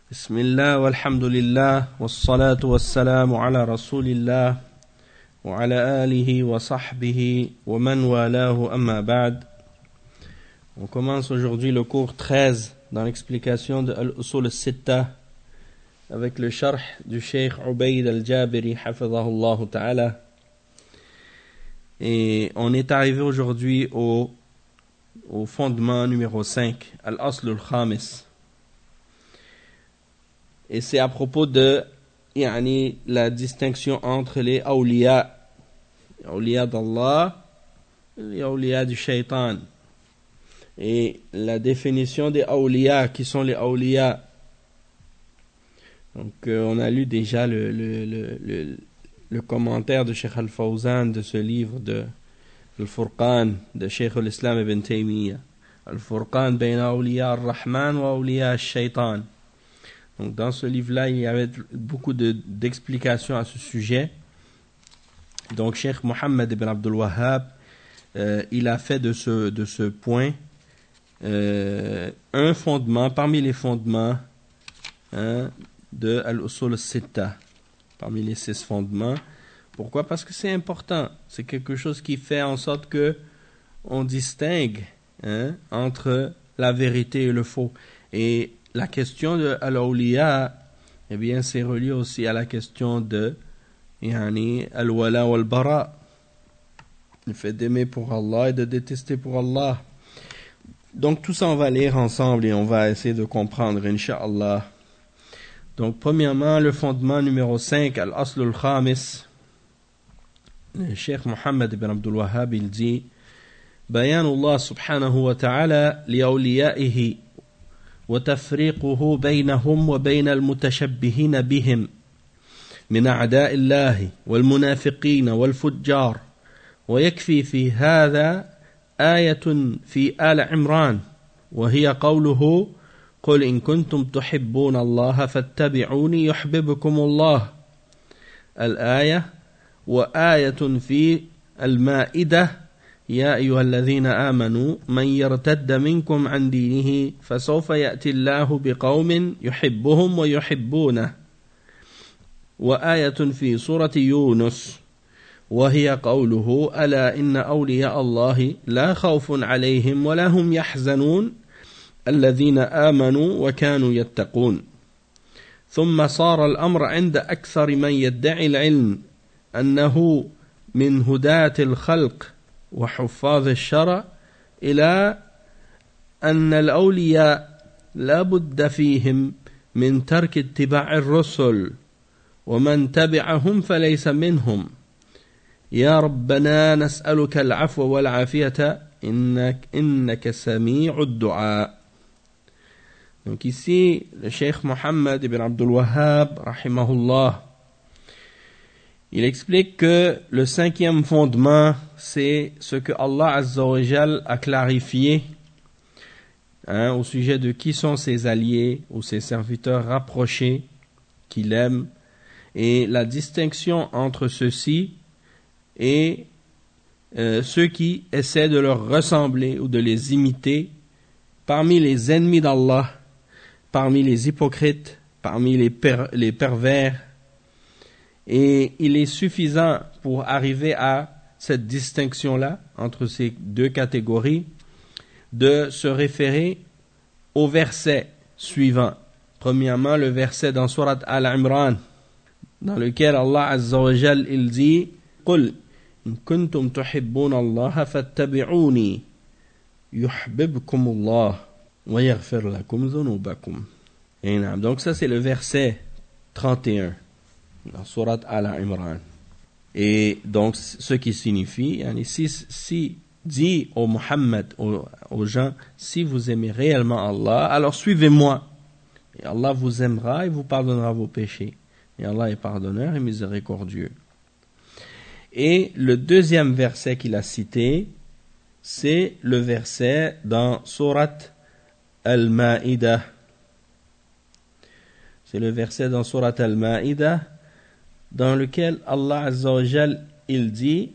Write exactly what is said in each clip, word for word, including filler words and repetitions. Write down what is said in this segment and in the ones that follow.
بسم الله والحمد لله والصلاة والسلام على رسول الله وعلى آله وصحبه ومن والاه أما بعد. On commence aujourd'hui le cours treize dans l'explication de Al-Usul al-Sitta avec le sharh du Cheikh Ubayd al-Jabiri hafidhahullah ta'ala. Et on est arrivé aujourd'hui au, au fondement numéro cinq, Al-Asl al-Khamis. Et c'est à propos de yani, la distinction entre les awliya, les awliya d'Allah et les awliya du shaitan. Et la définition des awliya, qui sont les awliya. Donc euh, on a lu déjà le, le, le, le, le commentaire de Cheikh Al-Fawzan de ce livre de Al-Furqan de Cheikh al-Islam ibn Taymiyyah. Al-Furqan bayna awliya ar-Rahman wa awliya al-Shaytan. Donc dans ce livre-là, il y avait beaucoup de, d'explications à ce sujet. Donc Cheikh Mohammed ibn Abdul Wahhab, euh, il a fait de ce, de ce point euh, un fondement, parmi les fondements hein, de Al-Usul al-Sitta, parmi les six fondements. Pourquoi? Parce que c'est important. C'est quelque chose qui fait en sorte que on distingue hein, entre la vérité et le faux. Et la question de al-awliya, eh bien, c'est relié aussi à la question de yani, al-wala wal-bara, le fait d'aimer pour Allah et de détester pour Allah. Donc tout ça on va lire ensemble et on va essayer de comprendre, incha'Allah. Donc premièrement, le fondement numéro cinq, al-asl al-khamis. Le Cheikh Mohammed ibn Abdul Wahhab, il dit Bayanullah subhanahu wa ta'ala li awliyaihi وتفريقه بينهم وبين المتشبهين بهم من أعداء الله والمنافقين والفجار. ويكفي في هذا آية في آل عمران وهي قوله قل إن كنتم تحبون الله فاتبعوني يحببكم الله الآية. وآية في المائدة يا أيها الذين آمنوا من يرتد منكم عن دينه فسوف يأتي الله بقوم يحبهم ويحبونه. وآية في سورة يونس وهي قوله ألا إن أولياء الله لا خوف عليهم ولا هم يحزنون الذين آمنوا وكانوا يتقون. ثم صار الأمر عند أكثر من يدعي العلم أنه من هداة الخلق وحفاظ الشرع إلى أن الأولياء لا بد فيهم من ترك اتباع الرسل ومن تبعهم فليس منهم. يا ربنا نسألك العفو والعافية إنك, إنك سميع الدعاء. Donc ici, le Cheikh Mohammed ibn Abdul Wahhab, rahimahullah, il explique que le cinquième fondement, c'est ce que Allah Azza wa Jal a clarifié hein, au sujet de qui sont ses alliés ou ses serviteurs rapprochés qu'il aime, et la distinction entre ceux-ci et euh, ceux qui essaient de leur ressembler ou de les imiter parmi les ennemis d'Allah, parmi les hypocrites, parmi les, per- les pervers. Et il est suffisant pour arriver à cette distinction-là entre ces deux catégories de se référer au verset suivant. Premièrement, le verset dans Surat Al-Imran, dans lequel Allah Azza wa Jal il dit قُلْ إِن كُنْتُمْ تُحِبُّونَ اللَّهَ فَاتَّبِعُونِي يُحْبِبْكُمُ اللَّهُ وَيَغْفِرْ لَكُمْ ذُنُوبَكُمْ. Et donc ça c'est le verset trente et un dans Surat Al-Imran. Et donc ce qui signifie si, si dit au Muhammad aux, aux gens, si vous aimez réellement Allah, alors suivez-moi et Allah vous aimera et vous pardonnera vos péchés, et Allah est pardonneur et miséricordieux. Et le deuxième verset qu'il a cité, c'est le verset dans Surat Al-Ma'idah. C'est le verset dans Surat Al-Ma'idah dans lequel Allah Azza wa Jal il dit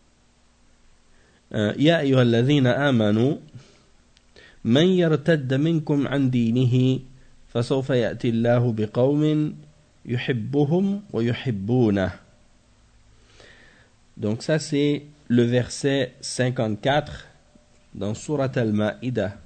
Ya ayyuhalladhina amanu man yartadda minkum an dinihi فسوف يأتي الله بقوم يحبهم ويحبونه. Donc ça c'est le verset cinquante-quatre dans Surat Al-Ma'idah.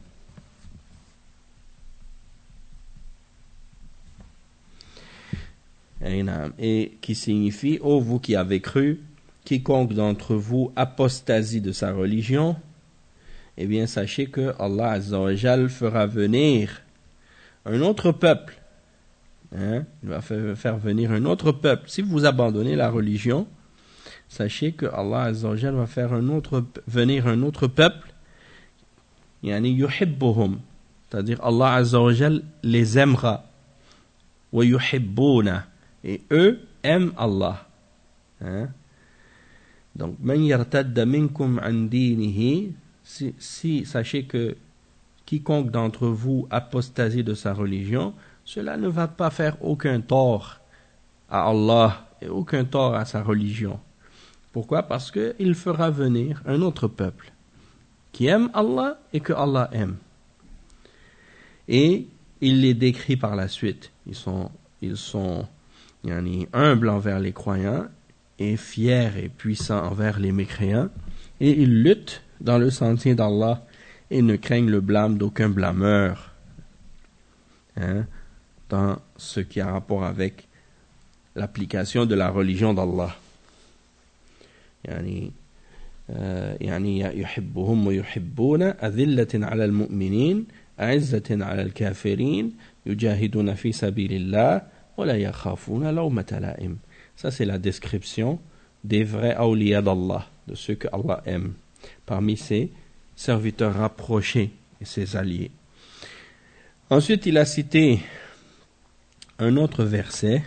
Et qui signifie: ô vous qui avez cru, quiconque d'entre vous apostasie de sa religion, eh bien sachez que Allah Azza wa Jal fera venir un autre peuple. Hein? Il va faire venir un autre peuple. Si vous abandonnez la religion, sachez que Allah Azza wa Jal va faire un autre, venir un autre peuple. Yani yuhibbuhum, c'est-à-dire Allah Azza wa Jal les aimera. Wa yuhibbuna, et eux aiment Allah. Hein? Donc, man yartadda minkum an dinihi, si, si sachez que quiconque d'entre vous apostasie de sa religion, cela ne va pas faire aucun tort à Allah et aucun tort à sa religion. Pourquoi? Parce qu'il fera venir un autre peuple qui aime Allah et que Allah aime. Et il les décrit par la suite. Ils sont, ils sont yani, humbles envers les croyants et fiers et puissants envers les mécréants. Et ils luttent dans le sentier d'Allah et ne craignent le blâme d'aucun blâmeur. Hein, dans ce qui a rapport avec l'application de la religion d'Allah. Yani, يعني يحبهم ويحبون أذلة على المؤمنين أعزة على الكافرين يجاهدون في سبيل الله ولا يخافون لومة لائم. Ça c'est la description des vrais awliya d'Allah, de ceux que Allah aime, parmi ses serviteurs rapprochés et ses alliés. Ensuite il a cité un autre verset: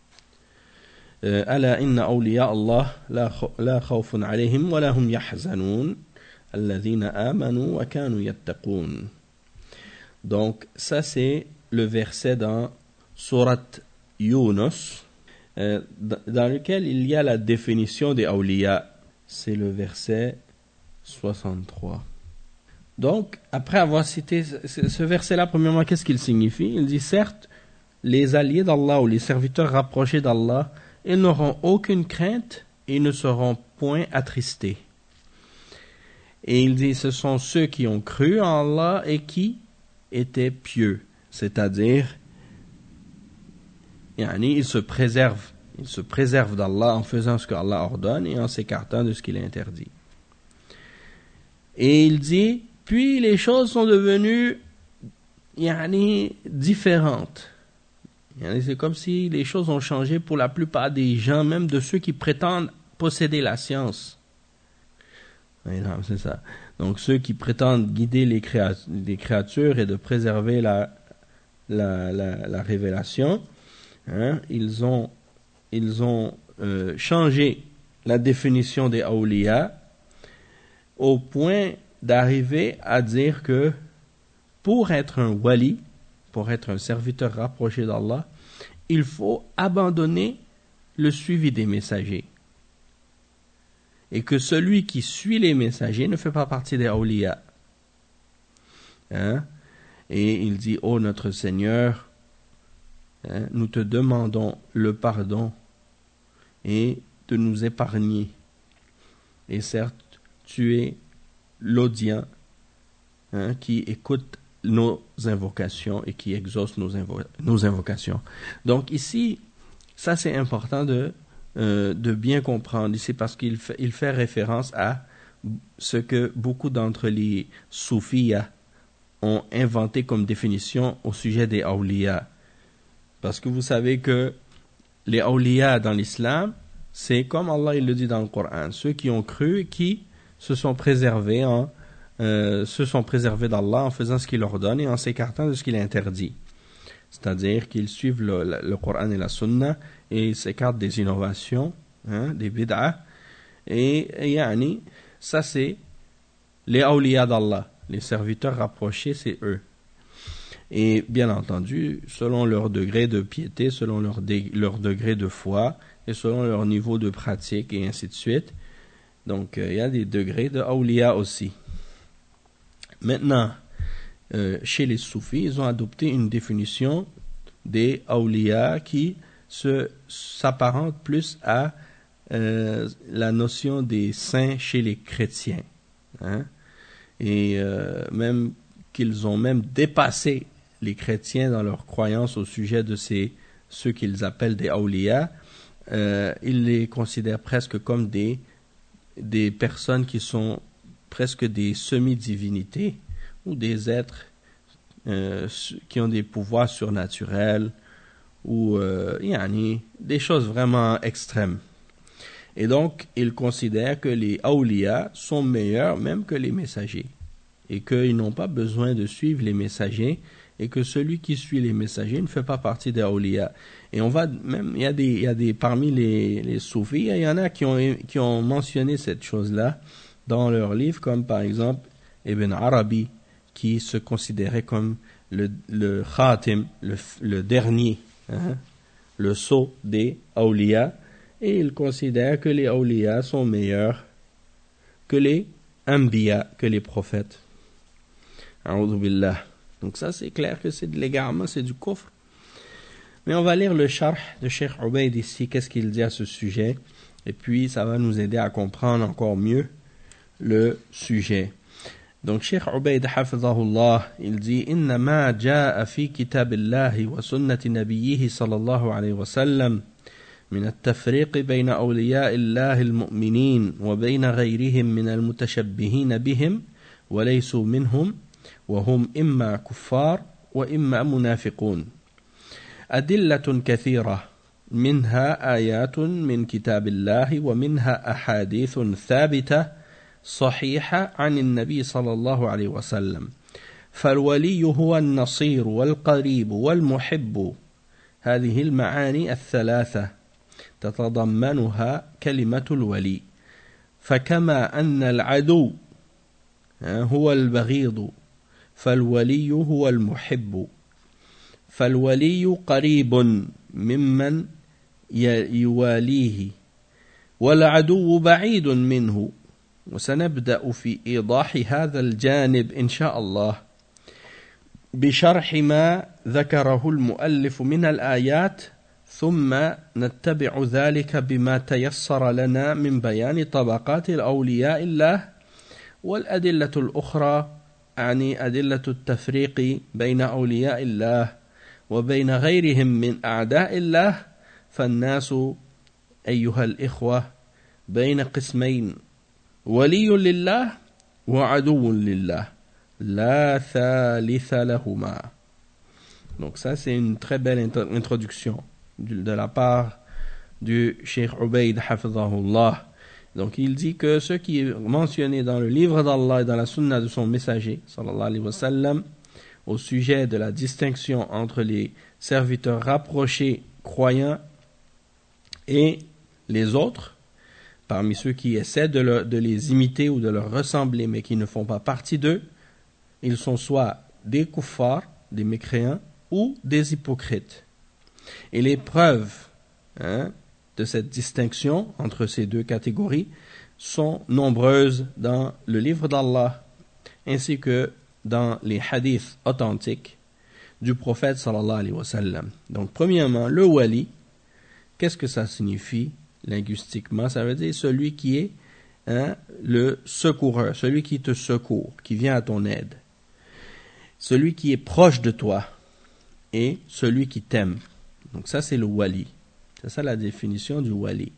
ألا إن أولياء الله لا خوف عليهم ولا هم يحزنون الذين آمنوا وكانوا يتقون. Donc ça c'est le verset dans Surat Yunus, euh, dans lequel il y a la définition des awliya. C'est le verset soixante-trois. Donc après avoir cité ce, ce verset-là, premièrement, qu'est-ce qu'il signifie? Il dit: certes, les alliés d'Allah ou les serviteurs rapprochés d'Allah, ils n'auront aucune crainte et ne seront point attristés. Et il dit: ce sont ceux qui ont cru en Allah et qui étaient pieux, c'est-à-dire yani, ils se préservent, ils se préservent d'Allah en faisant ce que Allah ordonne et en s'écartant de ce qu'il interdit. Et il dit: puis les choses sont devenues yani, différentes. C'est comme si les choses ont changé pour la plupart des gens, même de ceux qui prétendent posséder la science. Oui, non, c'est ça. Donc ceux qui prétendent guider les, créa- les créatures et de préserver la, la, la, la révélation, hein, ils ont, ils ont euh, changé la définition des awliya au point d'arriver à dire que pour être un wali, pour être un serviteur rapproché d'Allah, il faut abandonner le suivi des messagers. Et que celui qui suit les messagers ne fait pas partie des awliya. Hein? Et il dit: ô notre Seigneur, hein, nous te demandons le pardon et de nous épargner. Et certes, tu es l'audient, hein, qui écoute nos invocations et qui exauce nos, invo- nos invocations. Donc ici, ça c'est important de, euh, de bien comprendre ici, parce qu'il fait, il fait référence à ce que beaucoup d'entre les soufiyas ont inventé comme définition au sujet des awliya. Parce que vous savez que les awliya dans l'islam, c'est comme Allah il le dit dans le Coran, ceux qui ont cru et qui se sont préservés en Euh, se sont préservés d'Allah en faisant ce qu'il ordonne et en s'écartant de ce qu'il interdit. C'est-à-dire qu'ils suivent le, le, le Coran et la Sunna et ils s'écartent des innovations, hein, des bid'ah. Et, et yani, ça c'est les awliya d'Allah, les serviteurs rapprochés, c'est eux. Et bien entendu, selon leur degré de piété, selon leur, dé, leur degré de foi et selon leur niveau de pratique et ainsi de suite. Donc il euh, y a des degrés de awliya aussi. Maintenant, euh, chez les soufis, ils ont adopté une définition des awliya qui se, s'apparente plus à euh, la notion des saints chez les chrétiens. Hein? Et euh, même qu'ils ont même dépassé les chrétiens dans leur croyance au sujet de ces, ceux qu'ils appellent des awliya. Euh, ils les considèrent presque comme des, des personnes qui sont presque des semi-divinités ou des êtres euh, qui ont des pouvoirs surnaturels ou euh, yani, des choses vraiment extrêmes. Et donc, ils considèrent que les awliya sont meilleurs même que les messagers et qu'ils n'ont pas besoin de suivre les messagers et que celui qui suit les messagers ne fait pas partie des awliya. Et on va même, il y a des, il y a des, parmi les, les soufis, il y en a qui ont, qui ont mentionné cette chose-là dans leurs livres, comme par exemple Ibn Arabi, qui se considérait comme le, le khatim, le, le dernier, hein, le sceau des awliya, et il considère que les awliya sont meilleurs que les anbiya, que les prophètes. A'udhu billah. Donc ça, c'est clair que c'est de l'égarement, c'est du kufr. Mais on va lire le charh de Cheikh Ubayd ici, qu'est-ce qu'il dit à ce sujet, et puis ça va nous aider à comprendre encore mieux le sujet. Donc Cheikh Ubayd hafidhahullah, il dit inna ma jaa fi kitabillahi wa sunnati nabiyhi sallallahu alayhi wa sallam من التفريق بين أولياء الله المؤمنين وبين غيرهم من المتشبهين بهم وليسوا منهم وهم إما كفار وإما منافقون أدلة كثيرة منها آيات من كتاب الله ومنها أحاديث ثابتة صحيحة عن النبي صلى الله عليه وسلم فالولي هو النصير والقريب والمحب هذه المعاني الثلاثة تتضمنها كلمة الولي فكما أن العدو هو البغيض فالولي هو المحب فالولي قريب ممن يواليه والعدو بعيد منه وسنبدأ في إيضاح هذا الجانب إن شاء الله بشرح ما ذكره المؤلف من الآيات ثم نتبع ذلك بما تيسر لنا من بيان طبقات الأولياء الله والأدلة الأخرى يعني أدلة التفريق بين أولياء الله وبين غيرهم من أعداء الله فالناس أيها الإخوة بين قسمين ولي لله وعدو لله لا ثالث لهما. Donc ça c'est une très belle introduction de la part du Cheikh Ubayd hafidhahullah. Donc il dit que ce qui est mentionné dans le livre d'Allah et dans la sunna de son messager sallallahu alayhi wa sallam au sujet de la distinction entre les serviteurs rapprochés croyants et les autres, parmi ceux qui essaient de, le, de les imiter ou de leur ressembler mais qui ne font pas partie d'eux, ils sont soit des kuffars, des mécréants, ou des hypocrites. Et les preuves hein, de cette distinction entre ces deux catégories sont nombreuses dans le livre d'Allah ainsi que dans les hadiths authentiques du prophète sallallahu alayhi wa sallam. Donc premièrement, le wali, qu'est-ce que ça signifie linguistiquement? Ça veut dire celui qui est hein, le secoureur, celui qui te secourt, qui vient à ton aide, celui qui est proche de toi et celui qui t'aime. Donc ça c'est le wali. C'est ça la définition du wali.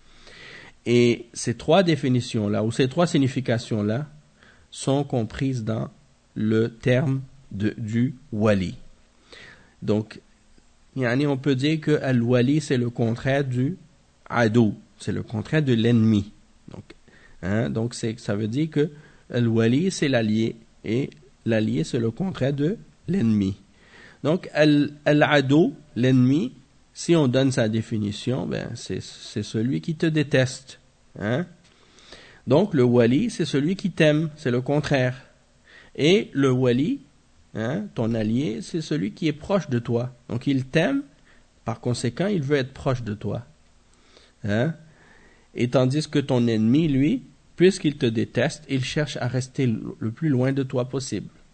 Et ces trois définitions-là, ou ces trois significations-là, sont comprises dans le terme de, du wali. Donc, yani on peut dire que al-wali c'est le contraire du adou, c'est le contraire de l'ennemi. Donc, hein, donc c'est, ça veut dire que al-wali c'est l'allié et l'allié c'est le contraire de l'ennemi. Donc, al-adou, l'ennemi, si on donne sa définition, ben c'est, c'est celui qui te déteste. Hein? Donc, le wali, c'est celui qui t'aime, c'est le contraire. Et le wali, hein, ton allié, c'est celui qui est proche de toi. Donc, il t'aime, par conséquent, il veut être proche de toi. Hein? Et tandis que ton ennemi, lui, puisqu'il te déteste, il cherche à rester le plus loin de toi possible.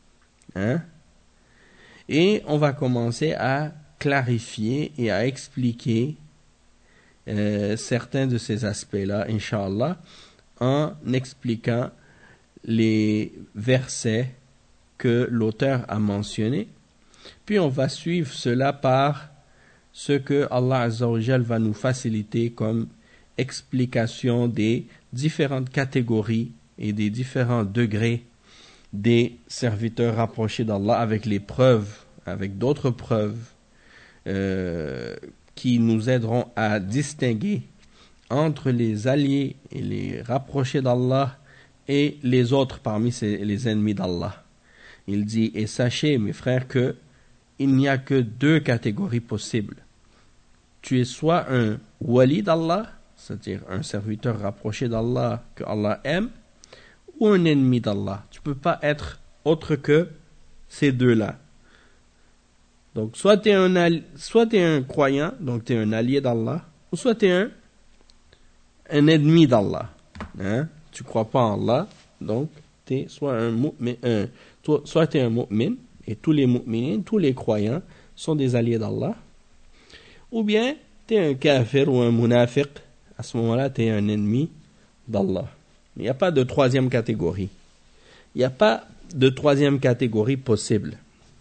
Hein? Et on va commencer à clarifier et à expliquer euh, certains de ces aspects-là, Inch'Allah, en expliquant les versets que l'auteur a mentionnés. Puis on va suivre cela par ce que Allah Azza wa Jal va nous faciliter comme explication des différentes catégories et des différents degrés des serviteurs rapprochés d'Allah avec les preuves, avec d'autres preuves euh, qui nous aideront à distinguer entre les alliés et les rapprochés d'Allah et les autres parmi ces, les ennemis d'Allah. Il dit, et sachez mes frères que il n'y a que deux catégories possibles. Tu es soit un wali d'Allah, c'est-à-dire un serviteur rapproché d'Allah que Allah aime, ou un ennemi d'Allah. Tu ne peux pas être autre que ces deux-là. Donc, soit tu es un, soit tu es un croyant, donc tu es un allié d'Allah, ou soit tu es un, un ennemi d'Allah. Hein? Tu ne crois pas en Allah, donc tu es soit un mu'min, un, soit tu es un mu'min, et tous les mu'minines, tous les croyants sont des alliés d'Allah, ou bien tu es un kafir ou un munafiq, à ce moment-là tu es un ennemi d'Allah. Il n'y a pas de troisième catégorie. Il n'y a pas de troisième catégorie possible.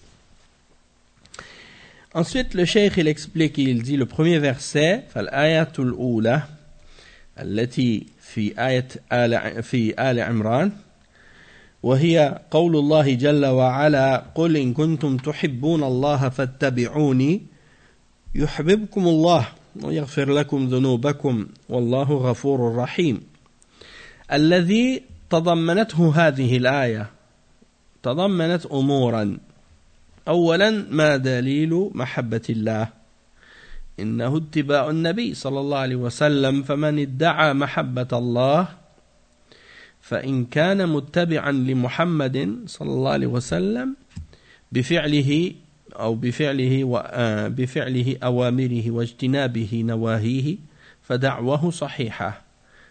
Ensuite, le cheikh il explique, il dit le premier verset, فالآية الأولى التي في آية آل في آل عمران وهي قول الله جل وعلا قل إن كنتم تحبون الله فاتبعوني يحببكم الله ويغفر لكم ذنوبكم والله غفور رحيم. الذي تضمنته هذه الآية تضمنت أمورا. أولا ما دليل محبة الله؟ إنه اتباع النبي صلى الله عليه وسلم، فمن ادعى محبة الله فإن كان متبعا لمحمد صلى الله عليه وسلم بفعله أو بفعله بفعله أوامره واجتنابه نواهيه فدعوه صحيحة،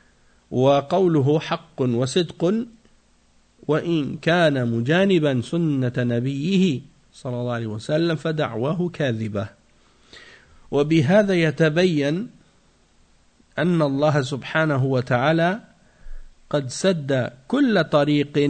وقوله حق وصدق، وإن كان مجانبا سنة نبيه صلى الله عليه وسلم فدعواه كاذبة. وبهذا يتبين أن الله سبحانه وتعالى قد سد كل طريق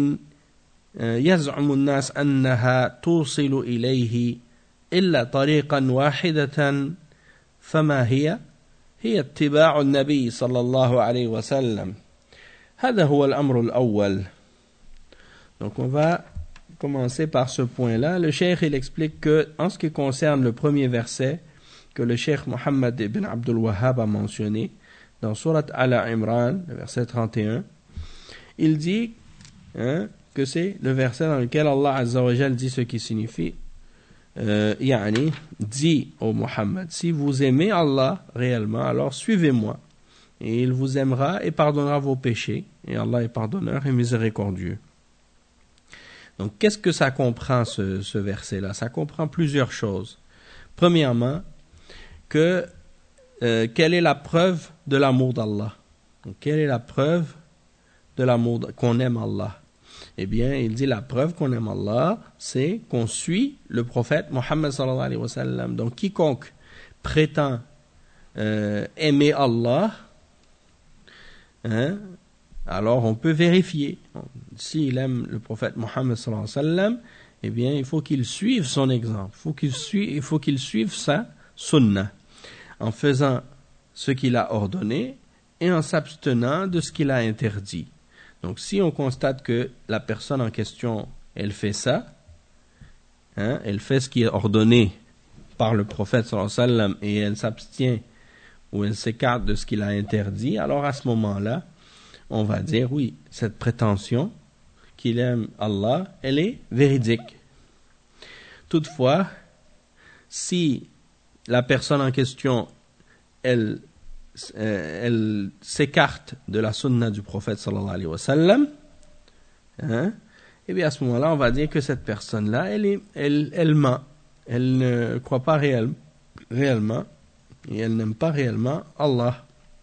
يزعم الناس أنها توصل إليه إلا طريقا واحدة، فما هي؟ هي اتباع النبي صلى الله عليه وسلم. هذا هو الأمر الأول. Donc on va commencer par ce point-là. Le cheikh il explique que en ce qui concerne le premier verset que le cheikh Mohammed ibn Abdul Wahhab a mentionné dans Surat Al-Imran, le verset trente et un, il dit hein, que c'est le verset dans lequel Allah Azza wa Jal dit ce qui signifie euh, yani, dit au Muhammad, si vous aimez Allah réellement, alors suivez-moi et il vous aimera et pardonnera vos péchés, et Allah est pardonneur et miséricordieux. Donc qu'est-ce que ça comprend ce, ce verset-là? Ça comprend plusieurs choses. Premièrement, que euh, quelle est la preuve de l'amour d'Allah? Donc, quelle est la preuve de l'amour qu'on aime Allah? Eh bien, il dit la preuve qu'on aime Allah, c'est qu'on suit le prophète Mohammed sallallahu alayhi wa sallam. Donc, quiconque prétend euh, aimer Allah, hein, alors on peut vérifier. S'il aime le prophète Mohammed sallallahu alayhi wa sallam, eh bien, il faut qu'il suive son exemple. Il faut qu'il suive, il faut qu'il suive sa sunnah, en faisant ce qu'il a ordonné et en s'abstenant de ce qu'il a interdit. Donc, si on constate que la personne en question, elle fait ça, hein, elle fait ce qui est ordonné par le prophète sallallahu alayhi wa sallam et elle s'abstient ou elle s'écarte de ce qu'il a interdit, alors à ce moment-là, on va dire, oui, cette prétention qu'il aime Allah, elle est véridique. Toutefois, si la personne en question, elle, euh, elle s'écarte de la sunna du prophète sallallahu alayhi wa sallam, hein, et bien à ce moment-là, on va dire que cette personne-là, elle, est, elle, elle ment. Elle ne croit pas réel, réellement, et elle n'aime pas réellement Allah.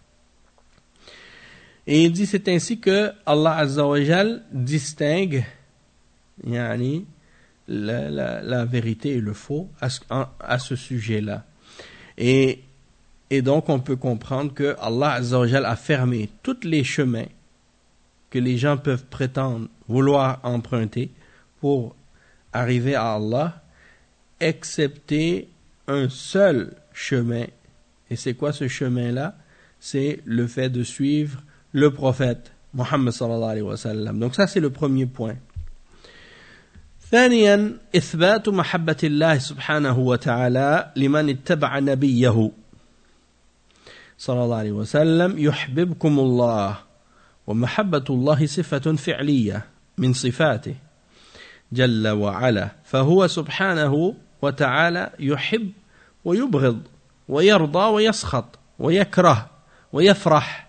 Et il dit, c'est ainsi que Allah Azza wa Jal distingue yani, la, la, la vérité et le faux à ce, à ce sujet-là. Et, et donc on peut comprendre que Allah Azza wa Jal a fermé tous les chemins que les gens peuvent prétendre vouloir emprunter pour arriver à Allah, excepté un seul chemin. Et c'est quoi ce chemin-là? C'est le fait de suivre le prophète Muhammad sallallahu alayhi wa sallam. Donc ça c'est le premier point. ثانيا إثبات محبة الله سبحانه وتعالى لمن اتبع نبيه صلى الله عليه وسلم يحببكم الله ومحبة الله صفة فعلية من صفاته جل وعلا فهو سبحانه وتعالى يحب ويبغض ويرضى ويسخط ويكره ويفرح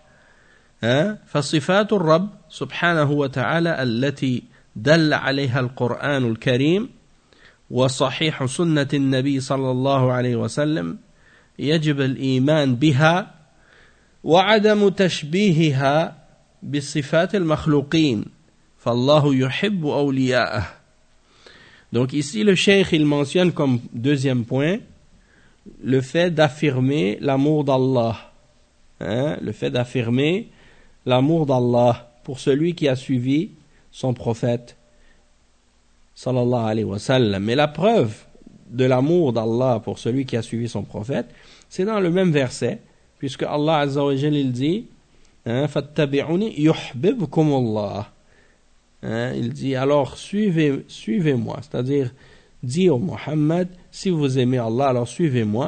فصفات الرب سبحانه وتعالى التي دل عليها القرآن الكريم وصحيح سنة النبي صلى الله عليه وسلم يجب الإيمان بها وعدم تشبيهها بصفات المخلوقين فالله يحب أولياءه. Donc ici le cheikh il mentionne comme deuxième point le fait d'affirmer l'amour d'Allah, hein, le fait d'affirmer l'amour d'Allah pour celui qui a suivi son prophète sallallahu alayhi wa sallam. Mais la preuve de l'amour d'Allah pour celui qui a suivi son prophète, c'est dans le même verset, puisque Allah Azza wa Jalla il dit hein, fattabi'uni yuhbibkumullah. Hein, il dit alors suivez suivez-moi, c'est-à-dire dit au Muhammad si vous aimez Allah alors suivez-moi,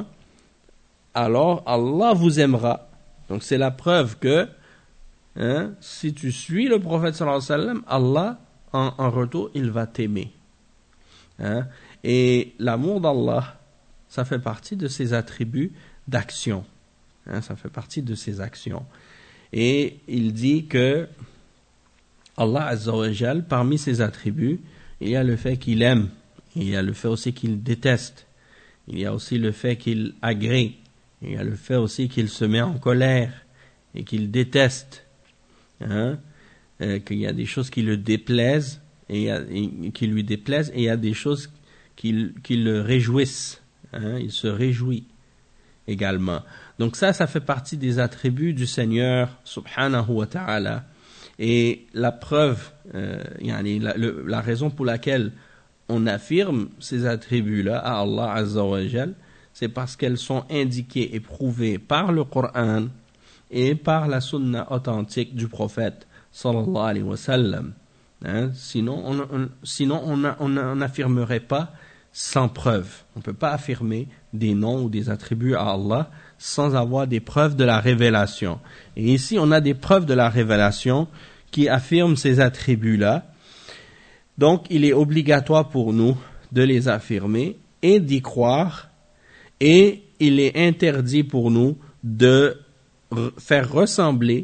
alors Allah vous aimera. Donc c'est la preuve que hein, si tu suis le prophète sallallahu alayhi wa sallam, Allah en, en retour il va t'aimer. Hein, et l'amour d'Allah ça fait partie de ses attributs d'action. Hein, ça fait partie de ses actions. Et il dit que Allah Azza wa Jal, parmi ses attributs, il y a le fait qu'il aime, il y a le fait aussi qu'il déteste, il y a aussi le fait qu'il agrée, il y a le fait aussi qu'il se met en colère et qu'il déteste, hein, euh, qu'il y a des choses qui le déplaisent et, il y a, et qui lui déplaisent et il y a des choses qui, qui le réjouissent, hein, il se réjouit également. Donc ça, ça fait partie des attributs du Seigneur subhanahu wa ta'ala. Et la preuve, euh, yani la, le, la raison pour laquelle on affirme ces attributs-là à Allah Azza wa Jal, c'est parce qu'elles sont indiquées et prouvées par le Coran et par la sunna authentique du prophète sallallahu alayhi wa sallam. Hein? Sinon, on, on, sinon on n'affirmerait pas sans preuve. On ne peut pas affirmer des noms ou des attributs à Allah sans avoir des preuves de la révélation. Et ici, on a des preuves de la révélation qui affirment ces attributs-là. Donc, il est obligatoire pour nous de les affirmer et d'y croire. Et il est interdit pour nous de r- faire ressembler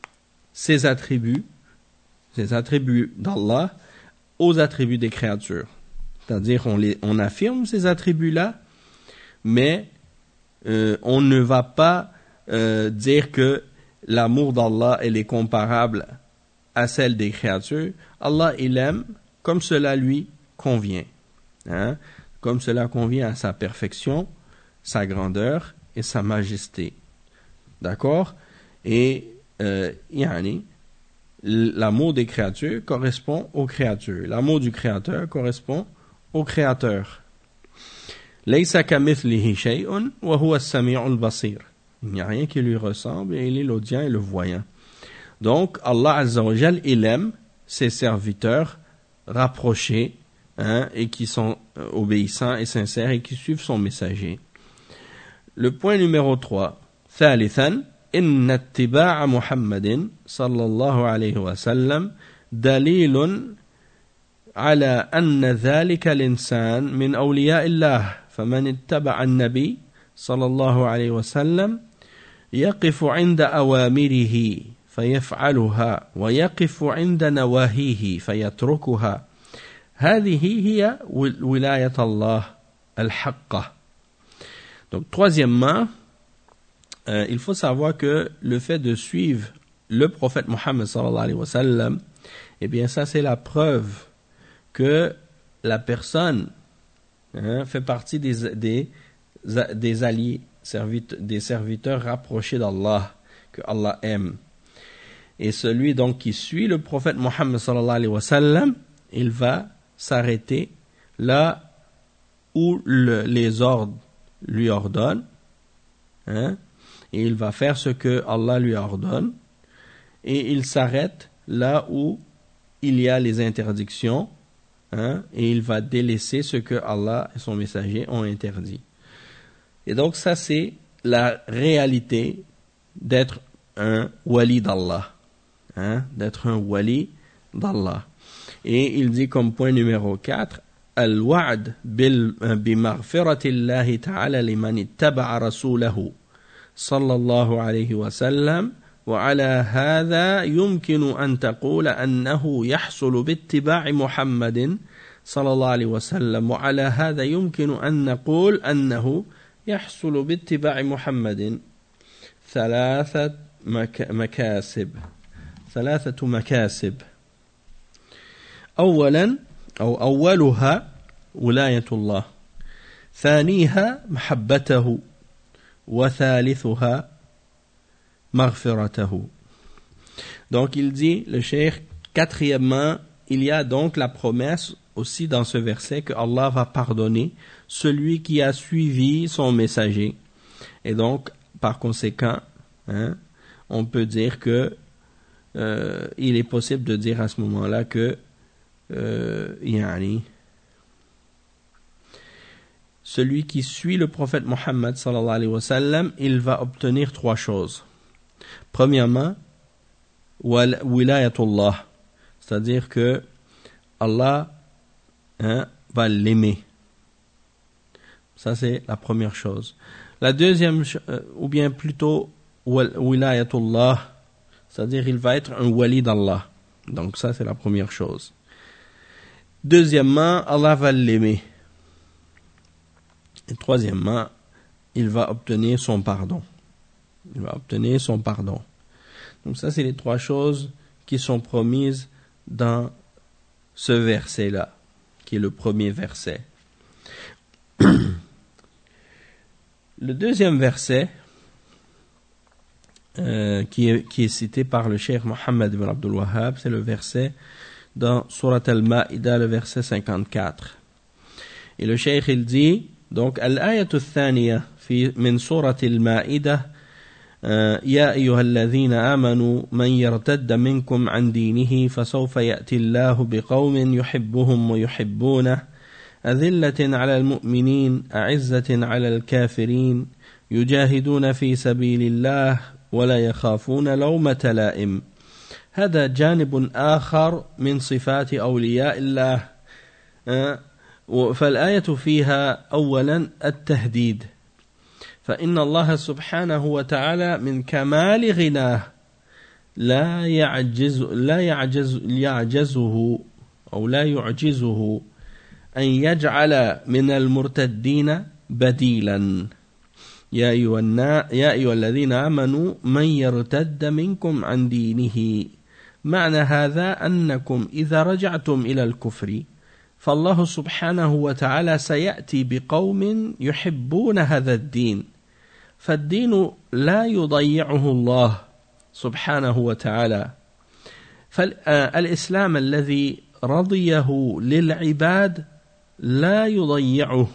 ces attributs, ces attributs d'Allah, aux attributs des créatures. C'est-à-dire, on, les, on affirme ces attributs-là, mais euh, on ne va pas euh, dire que l'amour d'Allah elle est comparable à celle des créatures. Allah, il aime comme cela lui convient, hein? Comme cela convient à sa perfection, sa grandeur et sa majesté. D'accord? Et euh, yani, l'amour des créatures correspond aux créatures. L'amour du créateur correspond au créateur. Laysa kamithlihi shay'un wa huwa as-sami'ul basir. Il n'y a rien qui lui ressemble et il est l'audient et le voyant. Donc Allah Azza wa Jal, il aime ses serviteurs rapprochés, hein, et qui sont obéissants et sincères et qui suivent son messager. Le point numéro trois. ثالثا إن اتباع محمد صلى الله عليه وسلم دليل على أن ذلك الإنسان من أولياء الله فمن اتبع النبي صلى الله عليه وسلم يقف عند أوامره فيفعلها ويقف عند نواهيه فيتركها هذه هي ولاية الله الحقة. Donc troisièmement, euh, il faut savoir que le fait de suivre le prophète Mohammed sallallahu alayhi wa sallam, eh bien ça c'est la preuve que la personne hein, fait partie des, des, des alliés, servit, des serviteurs rapprochés d'Allah, que Allah aime. Et celui donc qui suit le prophète Mohammed sallallahu alayhi wa sallam, il va s'arrêter là où le, les ordres lui ordonnent, hein, et il va faire ce que Allah lui ordonne, et il s'arrête là où il y a les interdictions, hein, et il va délaisser ce que Allah et son messager ont interdit. Et donc ça c'est la réalité d'être un wali d'Allah, hein, d'être un wali d'Allah. Et il dit comme point numéro quatre, Al-wa'd bimaghfiratillahi ta'ala liman ittaba'a rasulahu sallallahu alayhi wa sallam وعلى هذا يمكن أن تقول أنه يحصل باتباع محمد صلى الله عليه وسلم وعلى هذا يمكن أن نقول أنه يحصل باتباع محمد ثلاثة مكاسب ثلاثة مكاسب أولا أو أولها ولاية الله ثانيها محبته وثالثها maghfiratahu. Donc il dit, le cheikh, quatrièmement, il y a donc la promesse aussi dans ce verset que Allah va pardonner celui qui a suivi son messager. Et donc, par conséquent, hein, on peut dire que euh, il est possible de dire à ce moment-là que euh, yani, celui qui suit le prophète Mohammed sallallahu alayhi wa sallam, il va obtenir trois choses. Premièrement, wilayatullah, c'est-à-dire que Allah hein, va l'aimer. Ça c'est la première chose. La deuxième, euh, ou bien plutôt wilayatullah, c'est-à-dire il va être un wali d'Allah. Donc ça c'est la première chose. Deuxièmement, Allah va l'aimer. Et troisièmement, il va obtenir son pardon. Il va obtenir son pardon. Donc ça, c'est les trois choses qui sont promises dans ce verset-là, qui est le premier verset. Le deuxième verset, euh, qui, est, qui est cité par le cheikh Mohammed ibn Abdul Wahhab, c'est le verset dans Surat Al-Ma'ida, le verset cinquante-quatre. Et le cheikh, il dit, donc, Al-ayatu thaniya min Surat Al-Ma'ida, يا أيها الذين آمنوا من يرتد منكم عن دينه فسوف يأتي الله بقوم يحبهم ويحبونه أذلة على المؤمنين أعزة على الكافرين يجاهدون في سبيل الله ولا يخافون لومة لائم. هذا جانب آخر من صفات أولياء الله. فالآية فيها أولا التهديد، فإن الله سبحانه وتعالى من كمال غناه لا يعجز لا يعجز يعجزه أو لا يعجزه أن يجعل من المرتدين بديلا. يا أيها يا أيها الذين آمنوا من يرتد منكم عن دينه. معنى هذا أنكم إذا رجعتم إلى الكفر فالله سبحانه وتعالى سيأتي بقوم يحبون هذا الدين، فالدين لا يضيعه الله سبحانه وتعالى. فالإسلام الذي رضيه للعباد لا يضيعه،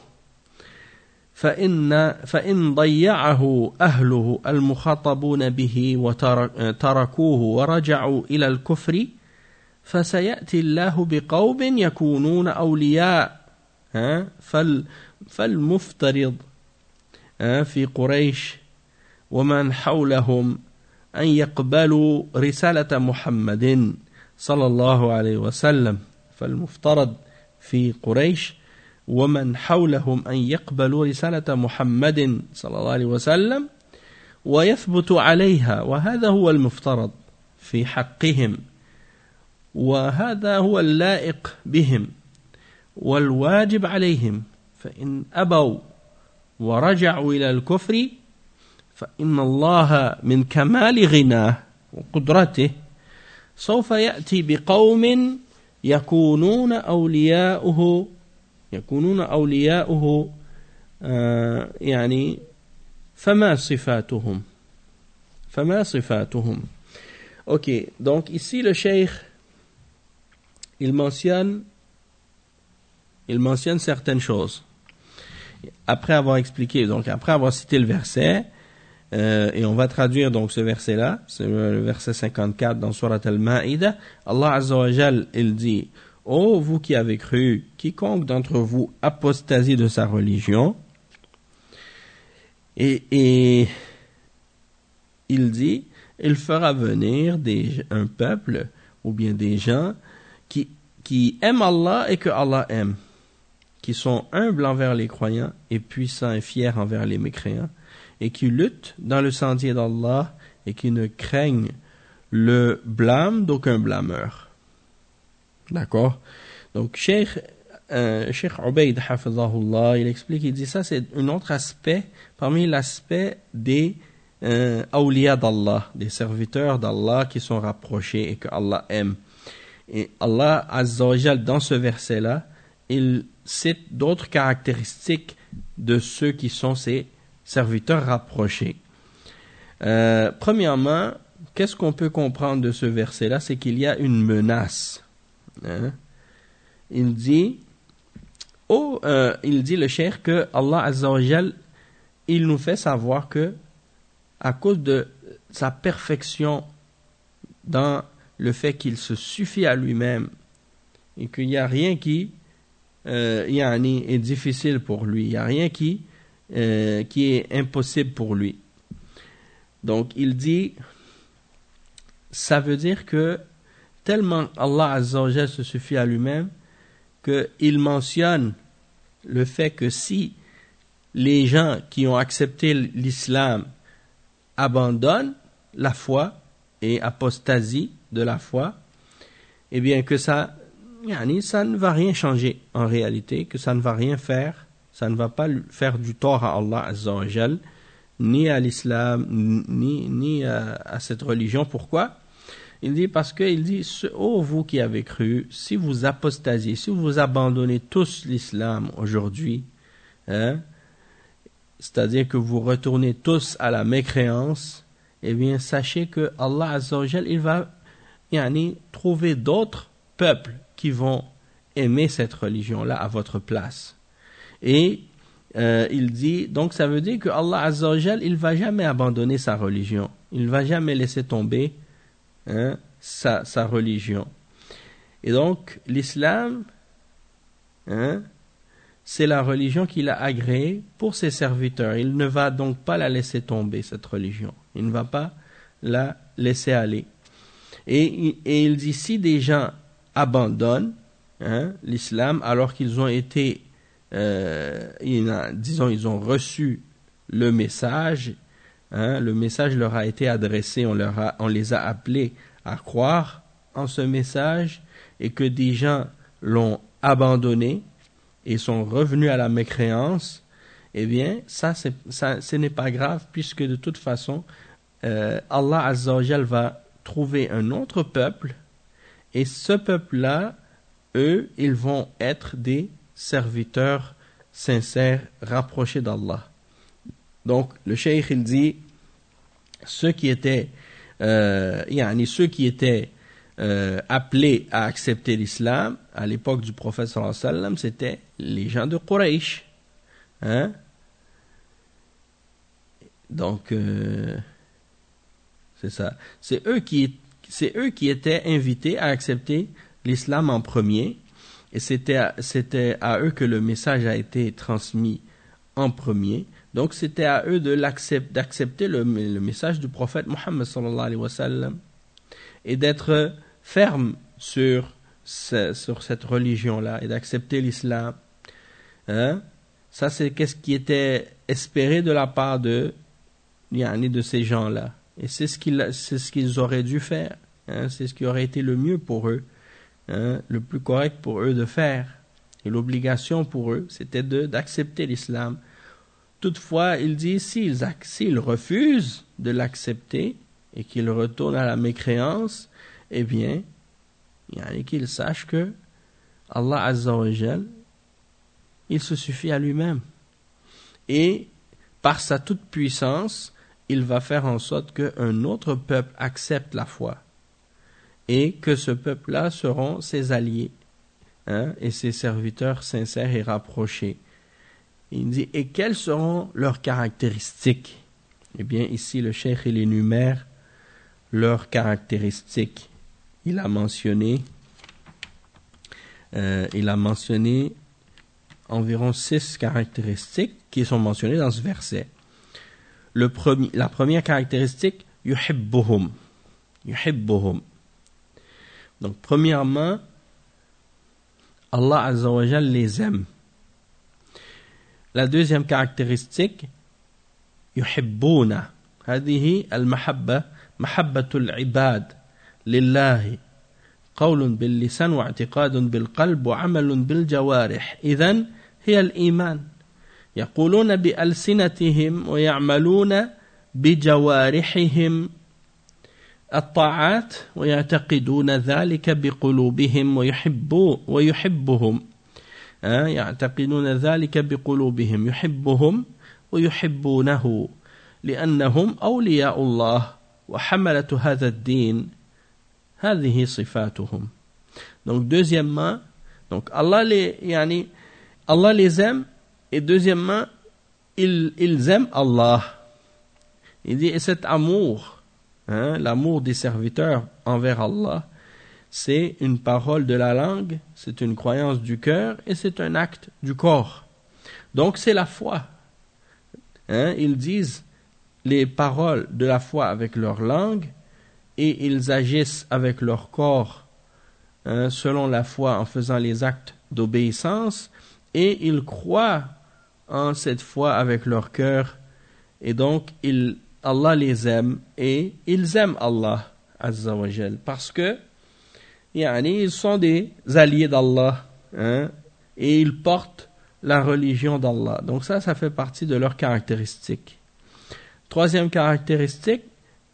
فإن فإن ضيعه أهله المخاطبون به وتركوه ورجعوا إلى الكفر فسيأتي الله بقوم يكونون أولياء. فالمفترض في قريش ومن حولهم أن يقبلوا رسالة محمد صلى الله عليه وسلم. فالمفترض في قريش ومن حولهم أن يقبلوا رسالة محمد صلى الله عليه وسلم ويثبتوا عليها، وهذا هو المفترض في حقهم، وهذا هو اللائق بهم والواجب عليهم. فإن أبوا ورجعوا إلى الكفر فإن الله من كمال غناه وقدرته سوف يأتي بقوم يكونون أولياؤه يكونون أولياؤه آه يعني فما صفاتهم فما صفاتهم. Ok, donc ici le cheikh il mentionne il mentionne certaines choses après avoir expliqué, donc après avoir cité le verset, euh, et on va traduire donc ce verset là, c'est le verset cinquante-quatre dans Surat Al-Ma'ida. Allah Azza wa Jal il dit: ô vous qui avez cru, quiconque d'entre vous apostasie de sa religion, et, et il dit, il fera venir des, un peuple ou bien des gens qui, qui aiment Allah et que Allah aime, qui sont humbles envers les croyants et puissants et fiers envers les mécréants, et qui luttent dans le sentier d'Allah et qui ne craignent le blâme d'aucun blâmeur. D'accord? Donc, Cheikh, euh, Cheikh Ubayd Hafizahullah, il explique, il dit ça, c'est un autre aspect parmi l'aspect des euh, awliya d'Allah, des serviteurs d'Allah qui sont rapprochés et que Allah aime. Et Allah Azza wa Jal, dans ce verset-là, il cite d'autres caractéristiques de ceux qui sont ses serviteurs rapprochés. Euh, premièrement, qu'est-ce qu'on peut comprendre de ce verset-là? C'est qu'il y a une menace. Hein? Il dit, oh, euh, il dit le cheikh que Allah Azza wa Jal, il nous fait savoir que à cause de sa perfection dans le fait qu'il se suffit à lui-même et qu'il n'y a rien qui euh, yani, est difficile pour lui, il n'y a rien qui, euh, qui est impossible pour lui. Donc il dit, ça veut dire que tellement Allah Azza wa Jal se suffit à lui-même qu'il mentionne le fait que si les gens qui ont accepté l'islam abandonnent la foi et apostasie de la foi, eh bien que ça, yani, ça ne va rien changer en réalité, que ça ne va rien faire, ça ne va pas faire du tort à Allah Azza wa Jal, ni à l'islam, ni, ni à, à cette religion. Pourquoi? Il dit parce que il dit, oh vous qui avez cru, si vous apostasiez, si vous abandonnez tous l'islam aujourd'hui, hein, c'est-à-dire que vous retournez tous à la mécréance, eh bien sachez que Allah Azza wa Jal, il va yani, trouver d'autres peuples qui vont aimer cette religion-là à votre place. Et euh, il dit, donc ça veut dire que Allah Azza wa Jal, il va jamais abandonner sa religion, il va jamais laisser tomber hein, sa, sa religion. Et donc l'islam, hein, c'est la religion qu'il a agréée pour ses serviteurs. Il ne va donc pas la laisser tomber, cette religion. Il ne va pas la laisser aller. Et, et il dit, si des gens abandonnent hein, l'islam alors qu'ils ont été, euh, ils, disons, ils ont reçu le message, hein, le message leur a été adressé, on, leur a, on les a appelés à croire en ce message, et que des gens l'ont abandonné, et sont revenus à la mécréance, eh bien, ça, c'est, ça ce n'est pas grave, puisque de toute façon, euh, Allah Azza wa Jal va trouver un autre peuple, et ce peuple-là, eux, ils vont être des serviteurs sincères, rapprochés d'Allah. Donc, le cheikh, il dit, ceux qui étaient, euh, yani, ceux qui étaient Euh, appelés à accepter l'islam à l'époque du prophète sallallahu alayhi wa sallam, c'était les gens de Quraysh, hein? Donc euh, c'est ça, c'est eux qui c'est eux qui étaient invités à accepter l'islam en premier, et c'était à, c'était à eux que le message a été transmis en premier. Donc c'était à eux de l'accepter, d'accepter le, le message du prophète Muhammad sallallahu alayhi wa sallam et d'être ferme sur, ce, sur cette religion-là et d'accepter l'islam. Hein? Ça, c'est qu'est-ce qui était espéré de la part de, yani, de ces gens-là. Et c'est ce qu'ils, c'est ce qu'ils auraient dû faire. Hein? C'est ce qui aurait été le mieux pour eux, hein? Le plus correct pour eux de faire. Et l'obligation pour eux, c'était de, d'accepter l'islam. Toutefois, il dit, s'ils, s'ils refusent de l'accepter et qu'ils retournent à la mécréance, eh bien, yani qu'il sache que Allah Azza wa Jal, il se suffit à lui-même. Et par sa toute puissance, il va faire en sorte qu'un autre peuple accepte la foi. Et que ce peuple-là seront ses alliés, hein, et ses serviteurs sincères et rapprochés. Il dit, et quelles seront leurs caractéristiques? Eh bien, ici, le cheikh, il énumère leurs caractéristiques. Il a mentionné, euh, il a mentionné environ six caractéristiques qui sont mentionnées dans ce verset. Le premier, la première caractéristique, yuhibbuhum. Yuhibbuhum. Donc, premièrement, Allah Azza wa Jal les aime. La deuxième caractéristique, yuhibbuna. هذه المحبة محبة العباد لله قول باللسان واعتقاد بالقلب وعمل بالجوارح إذن هي الإيمان يقولون بألسنتهم ويعملون بجوارحهم الطاعات ويعتقدون ذلك بقلوبهم ويحبوا ويحبهم يعتقدون ذلك بقلوبهم يحبهم ويحبونه لأنهم أولياء الله وحملة هذا الدين هذه صفاتهم. Donc deuxièmement, donc Allah les yani Allah les aime, et deuxièmement ils ils aiment Allah. Il dit, et cet amour, hein, l'amour des serviteurs envers Allah, c'est une parole de la langue, c'est une croyance du cœur et c'est un acte du corps. Donc c'est la foi. Hein, ils disent les paroles de la foi avec leur langue et ils agissent avec leur corps, hein, selon la foi en faisant les actes d'obéissance, et ils croient en cette foi avec leur cœur, et donc ils, Allah les aime et ils aiment Allah Azza wa Jal parce que yani, ils sont des alliés d'Allah, hein, et ils portent la religion d'Allah. Donc ça, ça fait partie de leurs caractéristiques. Troisième caractéristique,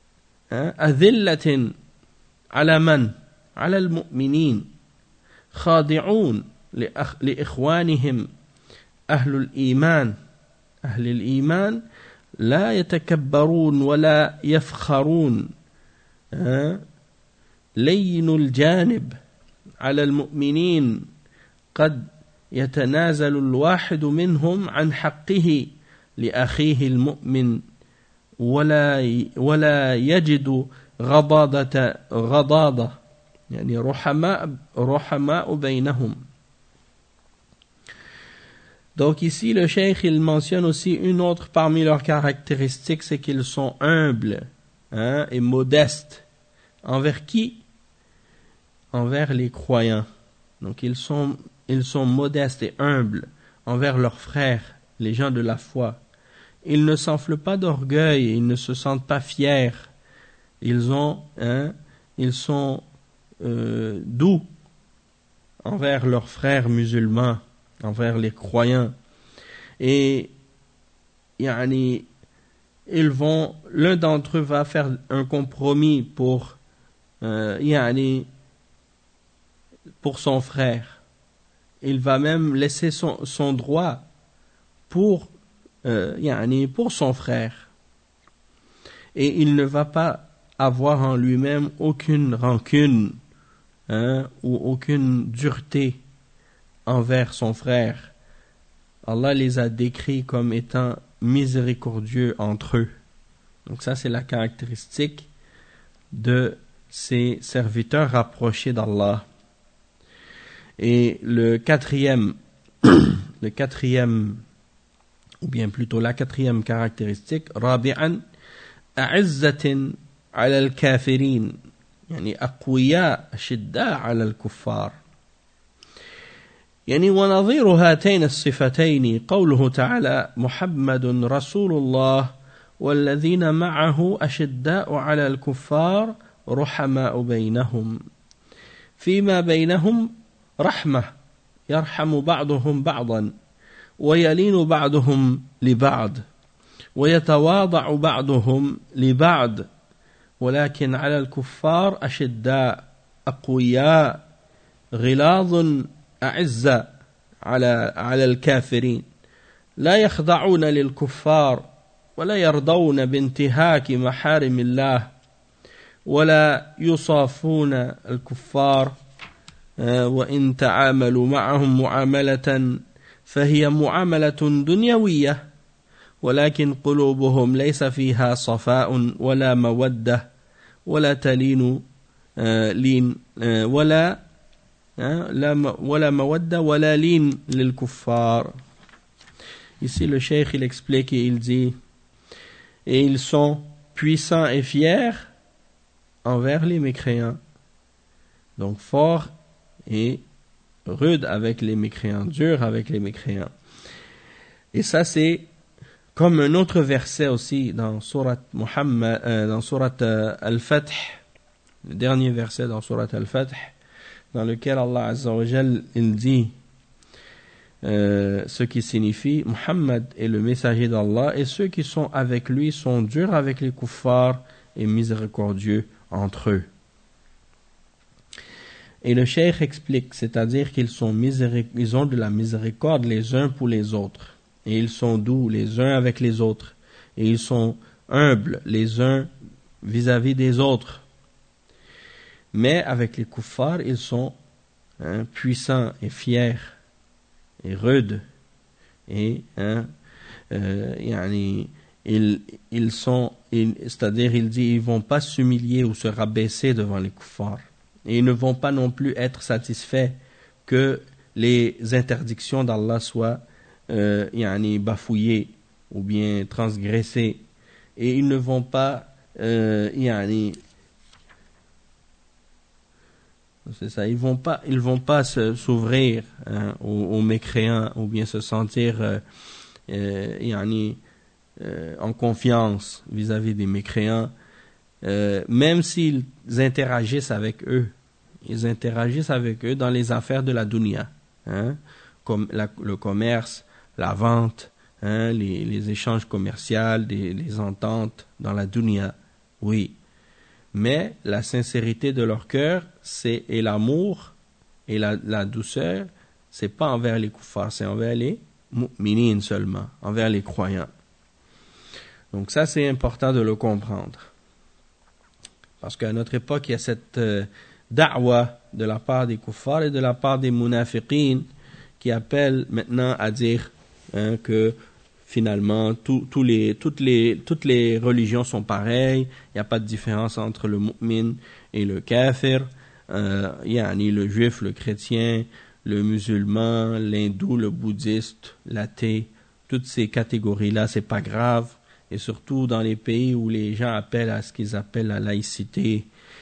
أذلة على من على المؤمنين خاضعون لإخوانهم أهل الإيمان أهل الإيمان لا يتكبرون ولا يفخرون لين الجانب على المؤمنين قد يتنازل الواحد منهم عن حقه لأخيه المؤمن ولا ولا يجد غضاضة غضاضة يعني رحماء رحماء بينهم. Donc ici le cheikh il mentionne aussi une autre parmi leurs caractéristiques, c'est qu'ils sont humbles, hein, et modestes. Envers qui? Envers les croyants. Donc ils sont ils sont modestes et humbles envers leurs frères, les gens de la foi. Ils ne s'enflent pas d'orgueil, ils ne se sentent pas fiers. Ils ont, hein, ils sont euh, doux envers leurs frères musulmans, envers les croyants. Et yani, ils vont, l'un d'entre eux va faire un compromis pour, euh, yani, pour son frère. Il va même laisser son, son droit pour Euh, yani pour son frère, et il ne va pas avoir en lui-même aucune rancune, hein, ou aucune dureté envers son frère. Allah les a décrits comme étant miséricordieux entre eux. Donc ça, c'est la caractéristique de ces serviteurs rapprochés d'Allah. Et le quatrième le quatrième ou bien plutôt la quatrième caractéristique, رابعا أعزة على الكافرين يعني أقوياء أشداء على الكفار. يعني ونظير هاتين الصفتين قوله تعالى محمد رسول الله والذين معه أشداء على الكفار رحماء بينهم فيما بينهم رحمة يرحم بعضهم بعضا ويلين بعضهم لبعض ويتواضع بعضهم لبعض ولكن على الكفار أشداء أقوياء غلاظ أعزة على على الكافرين لا يخضعون للكفار ولا يرضون بانتهاك محارم الله ولا يصافون الكفار وإن تعاملوا معهم معاملة فهي معاملة دنيوية ولكن قلوبهم ليس فيها صفاء ولا مودة ولا تلين لين ولا ولا مودة ولا لين للكفار. Ici le cheikh il explique et il dit et ils sont puissants et fiers envers les mécréants, donc forts et rudes avec les mécréants, durs avec les mécréants. Et ça c'est comme un autre verset aussi dans sourate Muhammad, euh, dans sourate euh, Al-Fath, le dernier verset dans sourate Al-Fath, dans lequel Allah Azza wa Jal il dit euh, ce qui signifie Muhammad est le messager d'Allah et ceux qui sont avec lui sont durs avec les kuffars et miséricordieux entre eux. Et le cheikh explique, c'est-à-dire qu'ils sont miséric- ils ont de la miséricorde les uns pour les autres. Et ils sont doux les uns avec les autres. Et ils sont humbles les uns vis-à-vis des autres. Mais avec les kuffars, ils sont hein, puissants et fiers et rudes. Et hein, euh, yani, ils, ils sont, ils, c'est-à-dire il dit, ils vont pas s'humilier ou se rabaisser devant les kuffars. Et ils ne vont pas non plus être satisfaits que les interdictions d'Allah soient euh, yani, bafouillées ou bien transgressées. Et ils ne vont pas euh, yani, c'est ça, ils vont pas, ils vont pas se, s'ouvrir hein, aux, aux mécréants ou bien se sentir euh, euh, yani, euh, en confiance vis-à-vis des mécréants, euh, même s'ils interagissent avec eux. Ils interagissent avec eux dans les affaires de la dunya, hein, comme la, le commerce, la vente, hein, les, les échanges commerciaux, les, les ententes dans la dunya, oui. Mais la sincérité de leur cœur, c'est et l'amour et la, la douceur, c'est pas envers les kuffars, c'est envers les mu'minin seulement, envers les croyants. Donc ça, c'est important de le comprendre, parce qu'à notre époque, il y a cette euh, da'wa de la part des kuffars et de la part des munafiqin qui appellent maintenant à dire hein, que finalement tout, tout les, toutes, les, toutes les religions sont pareilles, il n'y a pas de différence entre le mu'min et le kafir, euh, yani le juif, le chrétien, le musulman, l'hindou, le bouddhiste, l'athée, toutes ces catégories-là, c'est pas grave, et surtout dans les pays où les gens appellent à ce qu'ils appellent la laïcité,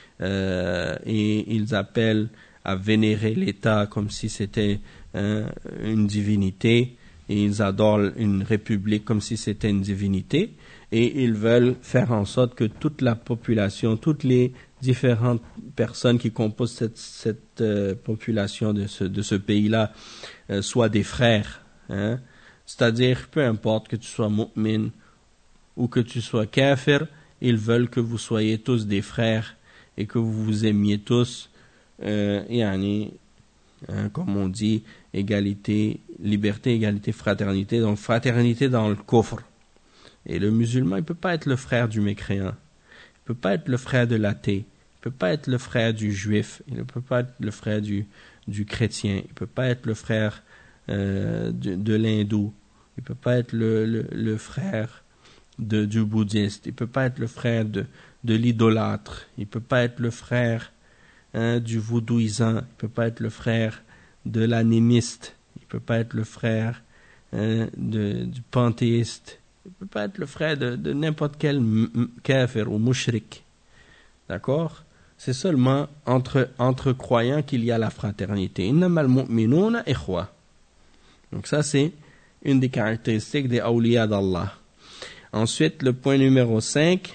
Euh, et ils appellent à vénérer l'État comme si c'était hein, une divinité, et ils adorent une république comme si c'était une divinité, et ils veulent faire en sorte que toute la population, toutes les différentes personnes qui composent cette, cette euh, population de ce, de ce pays-là euh, soient des frères, hein. C'est-à-dire, peu importe que tu sois mu'min ou que tu sois kafir, ils veulent que vous soyez tous des frères et que vous vous aimiez tous, euh, yani, hein, comme on dit, égalité, liberté, égalité, fraternité. Donc fraternité dans le kufr. Et le musulman, il peut pas être le frère du mécréant, il peut pas être le frère de l'athée, il peut pas être le frère du juif, il ne peut pas être le frère du du chrétien, il peut pas être le frère euh, de, de l'hindou, il peut pas être le le, le frère de du bouddhiste, il peut pas être le frère de de l'idolâtre, il peut pas être le frère hein, du voodooisant, il peut pas être le frère de l'anémiste, il peut pas être le frère hein, de, du panthéiste, il peut pas être le frère de, de n'importe quel m- kafir ou mushrik. D'accord? C'est seulement entre, entre croyants qu'il y a la fraternité. Innamal mu'minuna ikhwa. Donc ça c'est une des caractéristiques des awliya d'Allah. Ensuite, le point numéro cinq,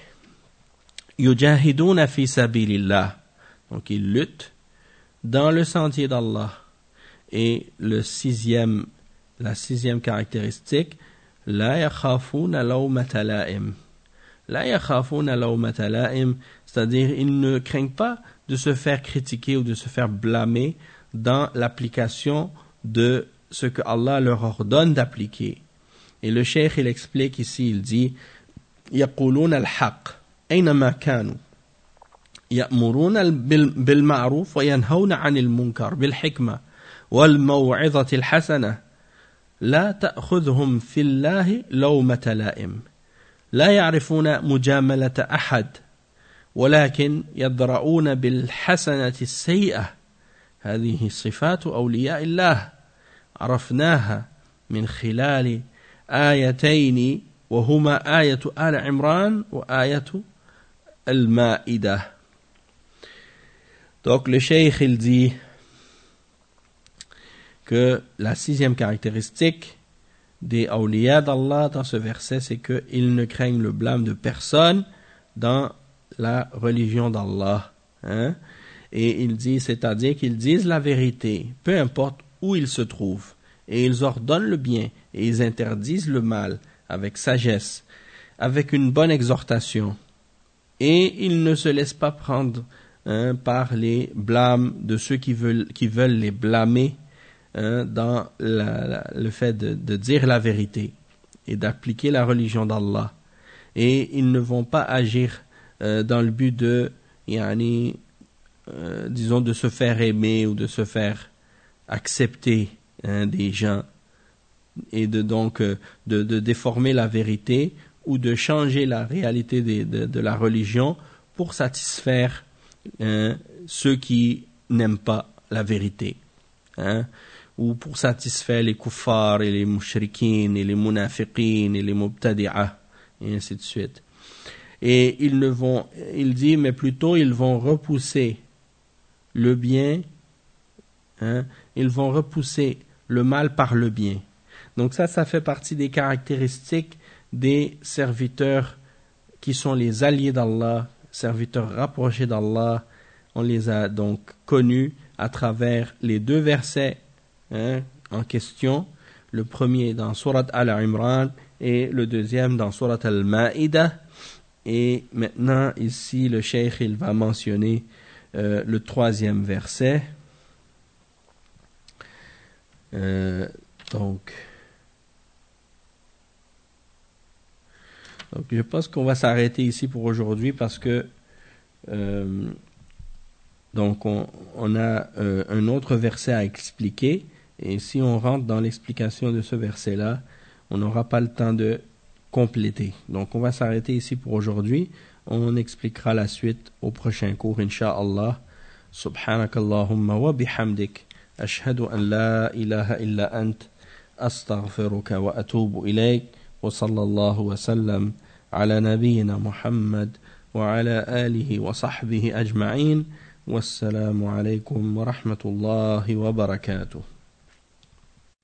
Yujahiduna fi sabilillah. Donc ils luttent dans le sentier d'Allah. Et le sixième, la sixième caractéristique, la yakhafuna lawmata la'im. La yakhafuna lawmata la'im, c'est-à-dire ils ne craignent pas de se faire critiquer ou de se faire blâmer dans l'application de ce que Allah leur ordonne d'appliquer. Et le cheikh, il explique ici, il dit يقولون الحق أينما كانوا يأمرون بالمعروف وينهون عن المنكر بالحكمة والموعظة الحسنة لا تأخذهم في الله لومة لائم لا يعرفون مجاملة أحد ولكن يدرؤون بالحسنة السيئة هذه صفات أولياء الله عرفناها من خلال آيتين وهما آية آل عمران وآية المائدة. Donc le cheikh il dit que la sixième caractéristique des awliya d'Allah dans ce verset, c'est qu'ils ne craignent le blâme de personne dans la religion d'Allah. Hein? Et il dit, c'est-à-dire qu'ils disent la vérité, peu importe où ils se trouvent, et ils ordonnent le bien, et ils interdisent le mal avec sagesse, avec une bonne exhortation, et ils ne se laissent pas prendre hein, par les blâmes de ceux qui veulent, qui veulent les blâmer hein, dans la, la, le fait de, de dire la vérité et d'appliquer la religion d'Allah. Et ils ne vont pas agir euh, dans le but de, yani, euh, disons, de se faire aimer ou de se faire accepter hein, des gens et de donc euh, de, de déformer la vérité ou de changer la réalité de, de, de la religion pour satisfaire hein, ceux qui n'aiment pas la vérité hein, ou pour satisfaire les kuffars et les mushrikines et les munafiqines et les mubtadi'ah et ainsi de suite. Et ils ne vont, il dit, mais plutôt ils vont repousser le bien, hein, ils vont repousser le mal par le bien. Donc ça, ça fait partie des caractéristiques des serviteurs qui sont les alliés d'Allah, serviteurs rapprochés d'Allah. On les a donc connus à travers les deux versets hein, en question. Le premier dans Surat Al-Imran et le deuxième dans Surat Al-Ma'idah. Et maintenant, ici, le cheikh, il va mentionner euh, le troisième verset. Euh, donc... Donc, je pense qu'on va s'arrêter ici pour aujourd'hui parce que euh, donc on, on a euh, un autre verset à expliquer et si on rentre dans l'explication de ce verset-là, on n'aura pas le temps de compléter. Donc, on va s'arrêter ici pour aujourd'hui. On expliquera la suite au prochain cours, incha'Allah. Subhanakallahumma wa bihamdik. Ashhadu an la ilaha illa ant. Astaghfiruka wa atubu ilayk. وصلى الله وسلم على نبينا محمد وعلى آله وصحبه أجمعين والسلام عليكم ورحمة الله وبركاته.